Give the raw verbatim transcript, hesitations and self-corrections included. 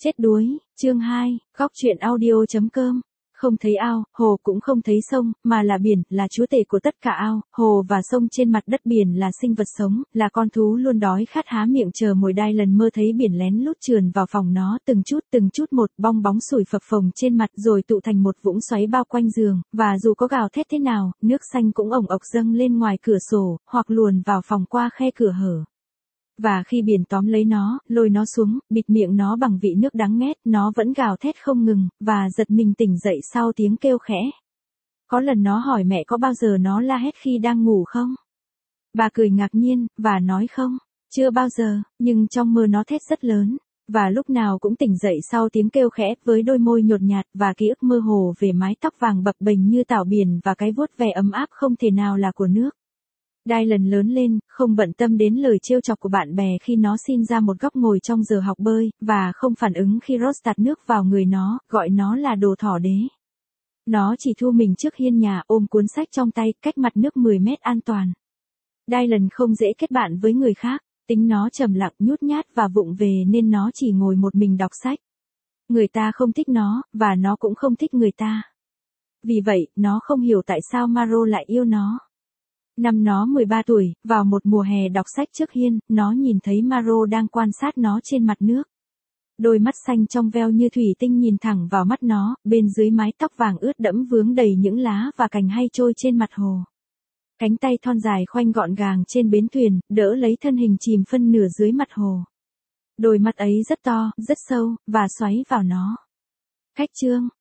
Chết đuối, chương hai, góc truyện audio.com. Không thấy ao, hồ cũng không thấy sông, mà là biển, là chúa tể của tất cả ao, hồ và sông trên mặt đất. Biển là sinh vật sống, là con thú luôn đói khát há miệng chờ mồi. Đai lần mơ thấy biển lén lút trườn vào phòng nó, từng chút từng chút một, bong bóng sủi phập phồng trên mặt rồi tụ thành một vũng xoáy bao quanh giường, và dù có gào thét thế nào, nước xanh cũng ổng ộc dâng lên ngoài cửa sổ, hoặc luồn vào phòng qua khe cửa hở. Và khi biển tóm lấy nó, lôi nó xuống, bịt miệng nó bằng vị nước đắng nghét, nó vẫn gào thét không ngừng, và giật mình tỉnh dậy sau tiếng kêu khẽ. Có lần nó hỏi mẹ có bao giờ nó la hét khi đang ngủ không? Bà cười ngạc nhiên, và nói không, chưa bao giờ, nhưng trong mơ nó thét rất lớn, và lúc nào cũng tỉnh dậy sau tiếng kêu khẽ với đôi môi nhột nhạt và ký ức mơ hồ về mái tóc vàng bập bềnh như tảo biển và cái vuốt ve ấm áp không thể nào là của nước. Đai lần lớn lên, không bận tâm đến lời trêu chọc của bạn bè khi nó xin ra một góc ngồi trong giờ học bơi, và không phản ứng khi Ross tạt nước vào người nó, gọi nó là đồ thỏ đế. Nó chỉ thu mình trước hiên nhà, ôm cuốn sách trong tay, cách mặt nước mười mét an toàn. Đai lần không dễ kết bạn với người khác, tính nó trầm lặng, nhút nhát và vụng về nên nó chỉ ngồi một mình đọc sách. Người ta không thích nó, và nó cũng không thích người ta. Vì vậy, nó không hiểu tại sao Maro lại yêu nó. Năm nó mười ba tuổi, vào một mùa hè đọc sách trước hiên, nó nhìn thấy Maro đang quan sát nó trên mặt nước. Đôi mắt xanh trong veo như thủy tinh nhìn thẳng vào mắt nó, bên dưới mái tóc vàng ướt đẫm vướng đầy những lá và cành hay trôi trên mặt hồ. Cánh tay thon dài khoanh gọn gàng trên bến thuyền, đỡ lấy thân hình chìm phân nửa dưới mặt hồ. Đôi mắt ấy rất to, rất sâu, và xoáy vào nó. Khách chương,